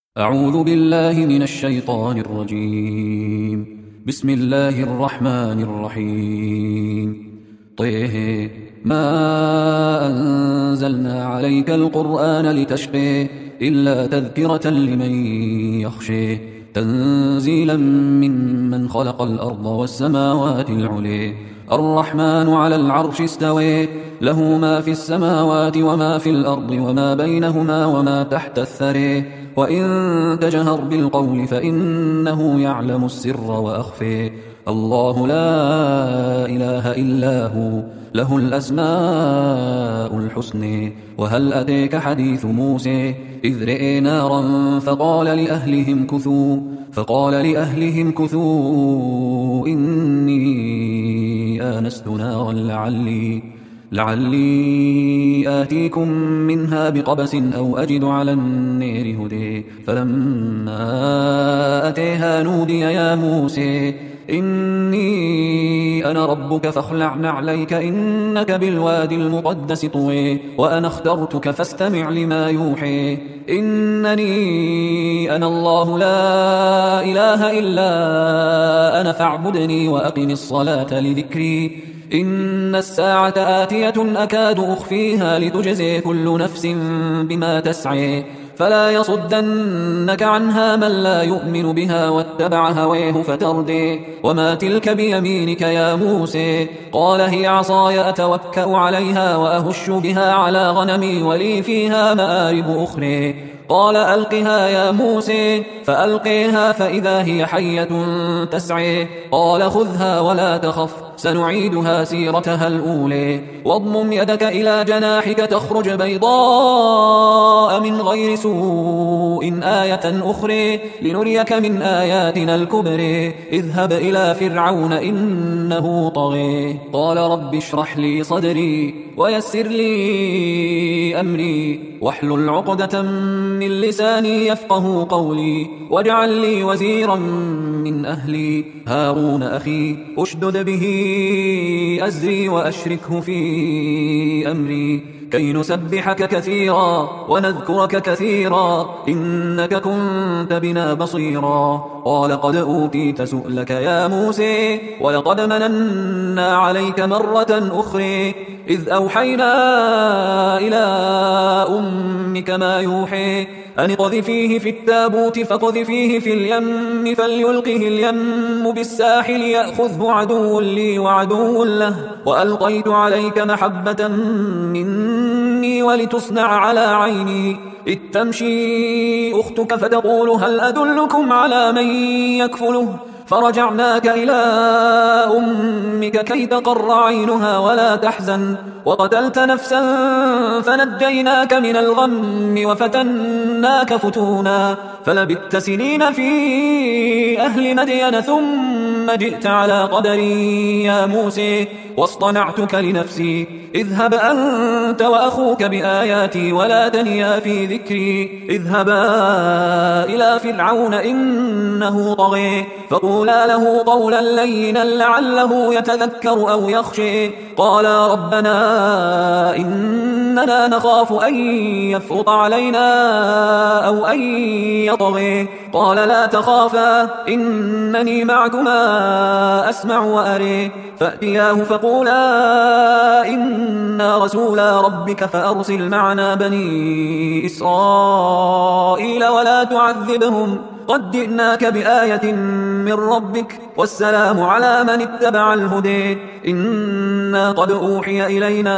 أعوذ بالله من الشيطان الرجيم. بسم الله الرحمن الرحيم. طه ما أنزلنا عليك القرآن لتشقي إلا تذكرة لمن يخشي تنزيلا ممن خلق الأرض والسماوات العلي الرحمن على العرش استوي له ما في السماوات وما في الأرض وما بينهما وما تحت الثري وإن تجهر بالقول فإنه يعلم السر وأخفي الله لا إله إلا هو له الأسماء الحسن وهل أتيك حديث موسى إذ رئي نارا فقال لأهلهم كثوا إني آنست نارا لعلي آتيكم منها بقبس أو أجد على النار هدي فلما أتيها نودي يا موسى إني أنا ربك فاخلع نعليك إنك بالوادي المقدس طوي وأنا اخترتك فاستمع لما يوحي إنني أنا الله لا إله إلا أنا فاعبدني وأقم الصلاة لذكري إن الساعة آتية أكاد أخفيها لتجزي كل نفس بما تسعي فلا يصدنك عنها من لا يؤمن بها واتبع هويه فتردي وما تلك بيمينك يا موسى قال هي عصاي أتوكأ عليها وأهش بها على غنمي ولي فيها مآرب أخرى قال ألقها يا موسى فألقيها فإذا هي حية تسعي قال خذها ولا تخف سنعيدها سيرتها الأولى واضمم يدك إلى جناحك تخرج بيضاء من غير سوء آية أخرى لنريك من آياتنا الكبرى اذهب إلى فرعون إنه طغى قال رب اشرح لي صدري ويسر لي أمري واحلل عقدة من لساني يفقه قولي واجعل لي وزيرا من أهلي هارون أخي أشدد به أزري وأشركه في أمري كي نسبحك كثيرا ونذكرك كثيرا إنك كنت بنا بصيرا قال قد أوتيت سؤلك يا موسى ولقد مننا عليك مرة أخرى إذ أوحينا إلى أمك ما يوحي أن اقذفيه في التابوت فاقذفيه في اليم فليلقه اليم بالساحل يأخذه عدو لي وعدو له وألقيت عليك محبة مني ولتصنع على عيني إذ تمشي أختك فتقول هل أدلكم على من يكفله فرجعناك إلى أمك كي تقر عينها ولا تحزن وقتلت نفسا فنجيناك من الغم وفتناك فتونا فلبثت سنين في أهل مدين ثم جئت على قدري يا موسى واصطنعتك لنفسي اذهب أنت وأخوك بآياتي ولا تنيا في ذكري اذهبا إلى فرعون إنه طغى فقولا له قولا لينا لعله يتذكر أو يخشى قالا ربنا إننا نخاف أن يفرط علينا أو أن يطغى قال لا تخافا إنني معكما أسمع وأري فأتياه فقولا إنا رسولا ربك فأرسل معنا بني إسرائيل ولا تعذبهم قد جئناك بآية من ربك والسلام على من اتبع الهدى إنا قد أوحي إلينا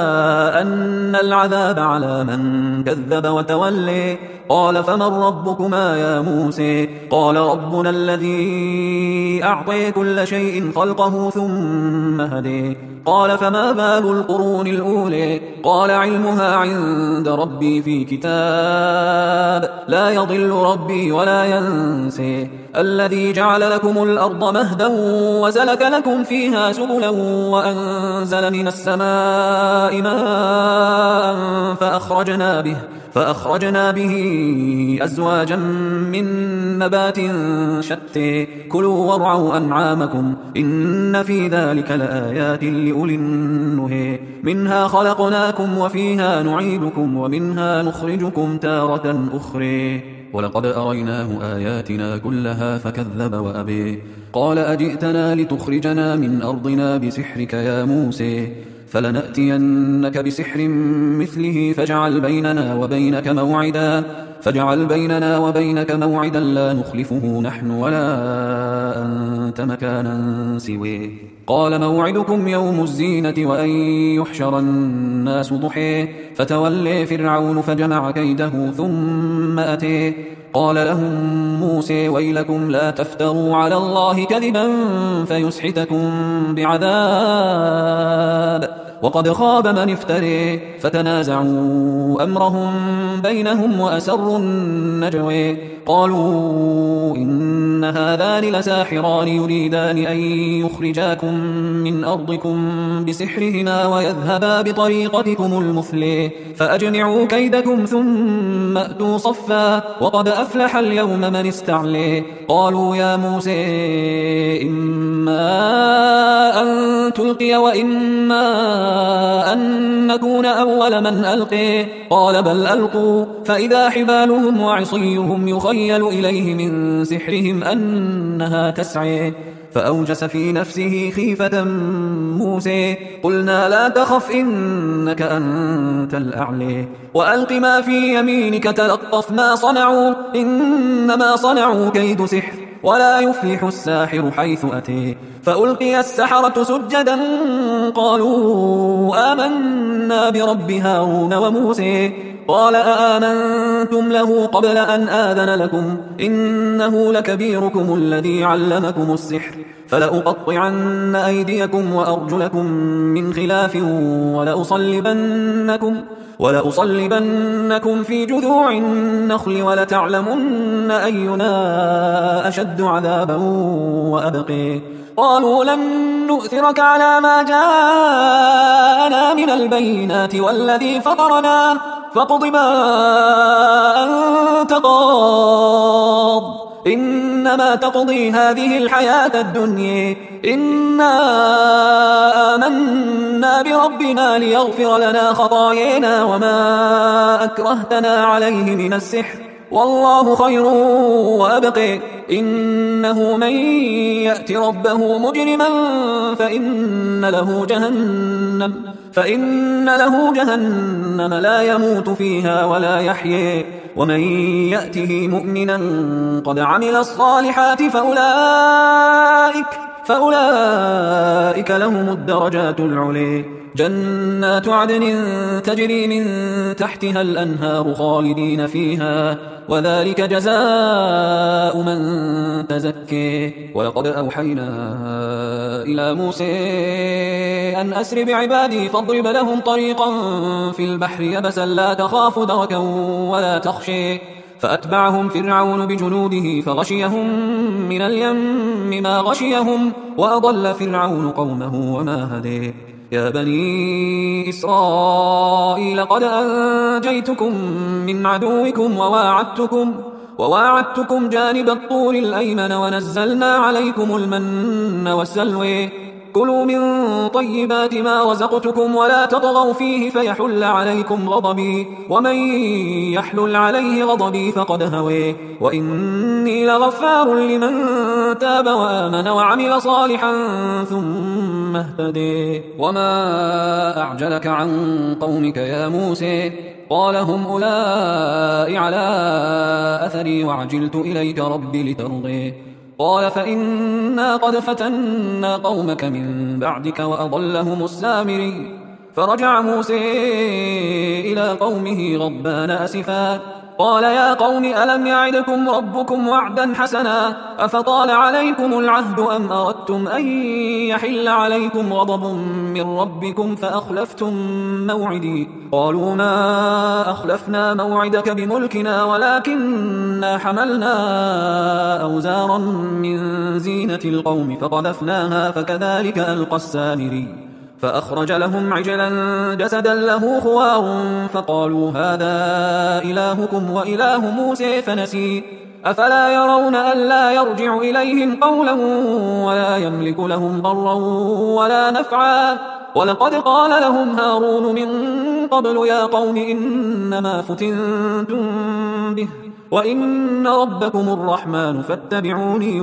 أن العذاب على من كذب وتولي قال فمن ربكما يا موسى قال ربنا الذي أعطي كل شيء خلقه ثم هدي قال فما بال القرون الأولى قال علمها عند ربي في كتاب لا يضل ربي ولا ينسي الذي جعل لكم الأرض مهدا وسلك لكم فيها سبلا وأنزل من السماء ماء فأخرجنا به أزواجا من نبات شتى كلوا وارعوا أنعامكم إن في ذلك لآيات لأولي النهى منها خلقناكم وفيها نعيدكم ومنها نخرجكم تارة أخرى ولقد أريناه آياتنا كلها فكذب وأبي. قال أجئتنا لتخرجنا من أرضنا بسحرك يا موسى فلنأتينك بسحر مثله فاجعل بيننا وبينك موعدا لا نخلفه نحن ولا أنت مكانا سويه. قال موعدكم يوم الزينة وأن يحشر الناس ضحى فتولى فرعون فجمع كيده ثم أتيه. قال لهم موسى ويلكم لا تفتروا على الله كذبا فيسحتكم بعذاب وقد خاب من افتري. فتنازعوا أمرهم بينهم وأسروا النجوى قالوا إن هذان لساحران يريدان أن يخرجاكم من أرضكم بسحرهما ويذهبا بطريقتكم المثلى فأجمعوا كيدكم ثم أتوا صفا وقد أفلح اليوم من استعلى. قالوا يا موسى إما أن تلقي وإما أن نكون أول من ألقي. قال بل ألقوا فإذا حبالهم وعصيهم يخيل إليه من سحرهم أنها تسعى. فأوجس في نفسه خيفة موسى قلنا لا تخف إنك أنت الأعلى وألق ما في يمينك تلقف ما صنعوا إنما صنعوا كيد سحر ولا يفلح الساحر حيث أتي. فألقي السحرة سجدا قالوا آمنا برب هارون وموسى. قال آمنتم له قبل أن آذن لكم إنه لكبيركم الذي علمكم السحر فلأقطعن أيديكم وأرجلكم من خلاف ولأصلبنكم في جذوع النخل ولتعلمن أينا أشد عذابا وأبقي. قالوا لن نؤثرك على ما جاءنا من البينات والذي فطرنا فاقض ما أنت قاض إنما تقضي هذه الحياة الدنيا إنا آمنا بربنا ليغفر لنا خطايانا وما أكرهتنا عليه من السحر والله خير وأبقي. إنه من يأت ربه مجرما فإن له جهنم لا يموت فيها ولا يحيي ومن يأته مؤمنا قد عمل الصالحات فأولئك لهم الدرجات العلي جنات عدن تجري من تحتها الأنهار خالدين فيها وذلك جزاء من تزكي. ولقد أوحينا إلى موسى أن أسر بعبادي فاضرب لهم طريقا في البحر يبسا لا تخاف دركا ولا تخشي. فأتبعهم فرعون بجنوده فغشيهم من اليم ما غشيهم وأضل فرعون قومه وما هدي. يا بني إسرائيل قد أنجيتكم من عدوكم وواعدتكم جانب الطور الأيمن ونزلنا عليكم المن والسلوى. كلوا من طيبات ما رزقتكم ولا تطغوا فيه فيحل عليكم غضبي ومن يحلل عليه غضبي فقد هوي وإني لغفار لمن تاب وآمن وعمل صالحا ثم اهتدي. وما أعجلك عن قومك يا موسى قال هم أولئك على أثري وعجلت إليك ربي لترضي. قال فإنا قد فتنا قومك من بعدك وأضلهم السامري. فرجع موسى إلى قومه غضبان أسفا قال يا قوم ألم يعدكم ربكم وعدا حسنا أفطال عليكم العهد أم أردتم أن يحل عليكم غضب من ربكم فأخلفتم موعدي. قالوا ما أخلفنا موعدك بملكنا ولكننا حملنا أوزارا من زينة القوم فقذفناها فكذلك ألقى السامري. فأخرج لهم عجلا جسدا له خوار فقالوا هذا إلهكم وإله موسى فنسي. أفلا يرون ألا يرجع إليهم قولا ولا يملك لهم ضرا ولا نفعا. ولقد قال لهم هارون من قبل يا قوم إنما فتنتم به وإن ربكم الرحمن فاتبعوني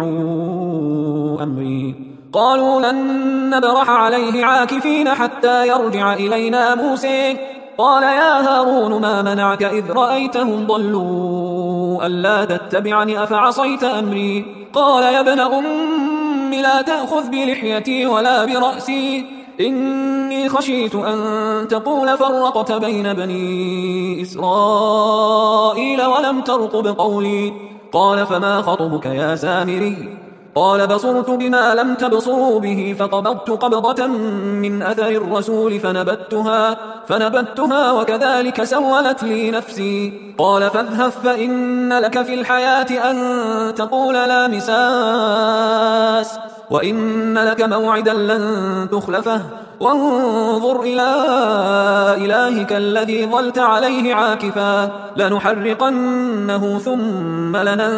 وأطيعوا أمري. قالوا لن نبرح عليه عاكفين حتى يرجع إلينا موسى. قال يا هارون ما منعك إذ رأيتهم ضلوا ألا تتبعني أفعصيت أمري؟ قال يا ابن أم لا تأخذ بلحيتي ولا برأسي، إني خشيت أن تقول فرقت بين بني إسرائيل ولم ترقب قولي. قال فما خطبك يا سامري؟ قال بصرت بما لم تبصروا به فقبضت قبضة من أثر الرسول فنبتها وكذلك سولت لي نفسي. قال فاذهب فإن لك في الحياة أن تقول لا مساس، وإن لك موعدا لن تخلفه، وانظر إلى إلهك الذي ظلت عليه عاكفا لنحرقنه ثم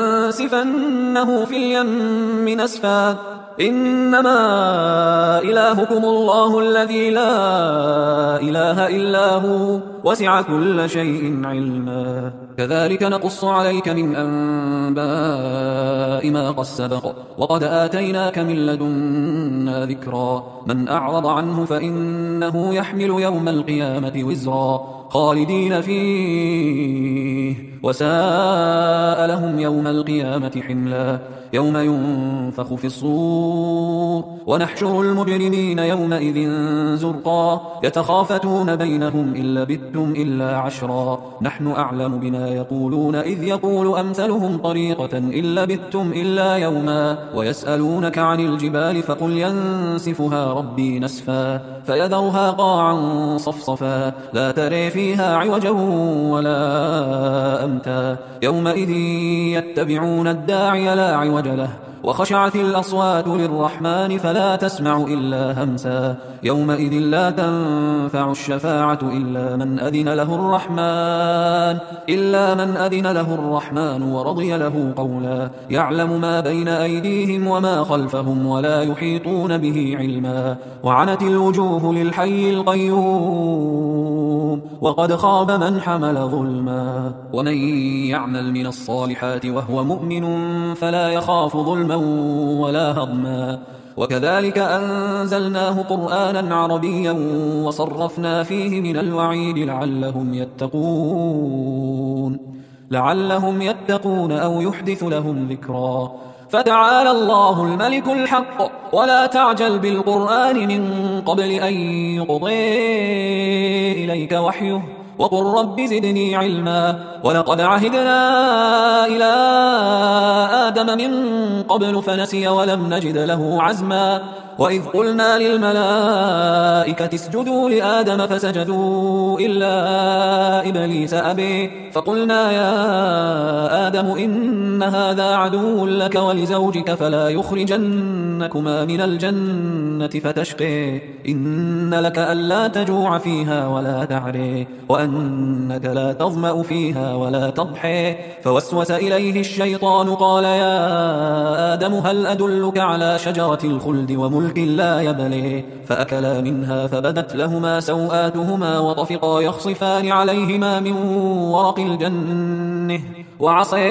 لننسفنه في اليم نسفا. إنما إلهكم الله الذي لا إله إلا هو وسع كل شيء علما. كذلك نقص عليك من أنباء ما قد سبق، وقد آتيناك من لدنا ذكرا. من أعرض عنه فإنه يحمل يوم القيامة وزرا خالدين فيه وساء لهم يوم القيامة حملا. يوم ينفخ في الصور ونحشر المجرمين يومئذ زرقا يتخافتون بينهم إن لبثتم إلا عشرا نحن أعلم بما يقولون إذ يقول أمثلهم طريقة إن لبثتم إلا يوما. ويسألونك عن الجبال فقل ينسفها ربي نسفا فيذرها قاعا صفصفا لا تري فيها عوجا ولا أمتا. يومئذ يتبعون الداعي لا عوج له وخشعت الأصوات للرحمن فلا تسمع إلا همسا. يومئذ لا تنفع الشفاعة إلا من أذن له الرحمن ورضي له قولا. يعلم ما بين أيديهم وما خلفهم ولا يحيطون به علما. وعنت الوجوه للحي القيوم وقد خاب من حمل ظلما. ومن يعمل من الصالحات وهو مؤمن فلا يخاف ظلما ولا هضما. وكذلك أنزلناه قرآنا عربيا وصرفنا فيه من الوعيد لعلهم يتقون أو يحدث لهم ذكرا. فتعالى الله الملك الحق ولا تعجل بالقرآن من قبل أن يقضي إليك وحيه وقل رب زدني علما. ولقد عهدنا إلى آدم من قبل فنسي ولم نجد له عزما. وإذ قلنا للملائكة اسجدوا لآدم فسجدوا إلا إبليس أبي فقلنا يا آدم إن هذا عدو لك ولزوجك فلا يخرجنكما من الجنة فتشقي. إن لك ألا تجوع فيها ولا تعري وأنك لا تظمأ فيها ولا تضحي. فوسوس إليه الشيطان قال يا آدم هل أدلك على شجرة الخلد وملك لا يبلي. فأكلا منها فبدت لهما سوآتهما وطفقا يخصفان عليهما من ورق الجنة وعصي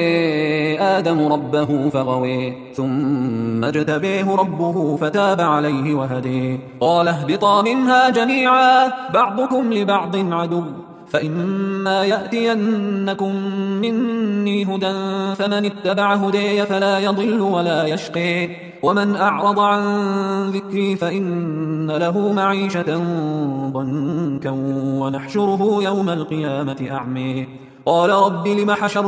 آدم ربه فغوي ثم اجتبيه ربه فتاب عليه وهدي. قال اهبطا منها جميعا بعضكم لبعض عدو فإما يأتينكم مني هدى فمن اتبع هدي فلا يضل ولا يشقي. ومن أعرض عن ذكري فإن له معيشة ضنكا ونحشره يوم القيامة أعمي. قال رب لم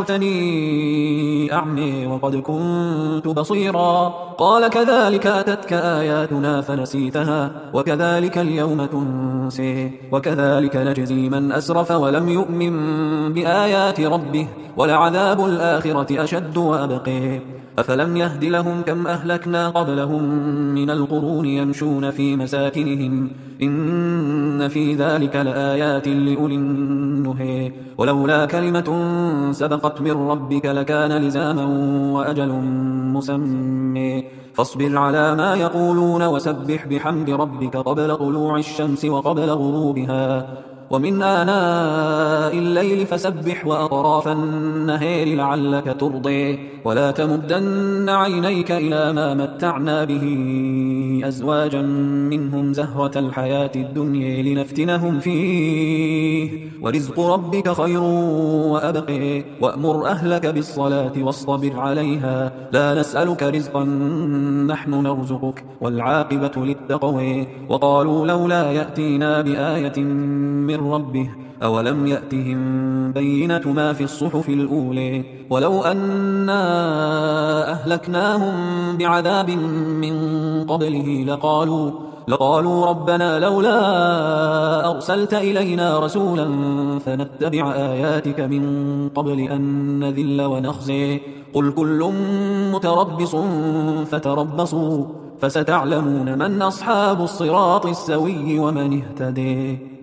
حشرتني أعمي وقد كنت بصيرا. قال كذلك أتتك آياتنا فنسيتها وكذلك اليوم تنسي وكذلك نجزي من أسرف ولم يؤمن بآيات ربه ولعذاب الآخرة أشد وأبقي. أفلم يهد لهم كم أهلكنا قبلهم من القرون يمشون في مساكنهم إن في ذلك لآيات لأولي النهي. ولولا كلمة سبقت من ربك لكان لزاما وأجل مسمى. فاصبر على ما يقولون وسبح بحمد ربك قبل طلوع الشمس وقبل غروبها ومن آناء الليل فسبح وأطراف النهار لعلك ترضي ولا تمدن عينيك إلى ما متعنا به أزواجا منهم زهرة الحياة الدنيا لنفتنهم فيه ورزق ربك خير وأبقى وأمر أهلك بالصلاة واصطبر عليها لا نسألك رزقا نحن نرزقك والعاقبة للتقوى وقالوا لولا يأتينا بآية من ربه أولم يأتهم بينة ما في الصحف الأولى ولو أنا أهلكناهم بعذاب من قبله لقالوا ربنا لولا أرسلت إلينا رسولا فنتبع آياتك من قبل أن نذل ونخزي قل كل متربص فتربصوا فستعلمون من أصحاب الصراط السوي ومن اهتدي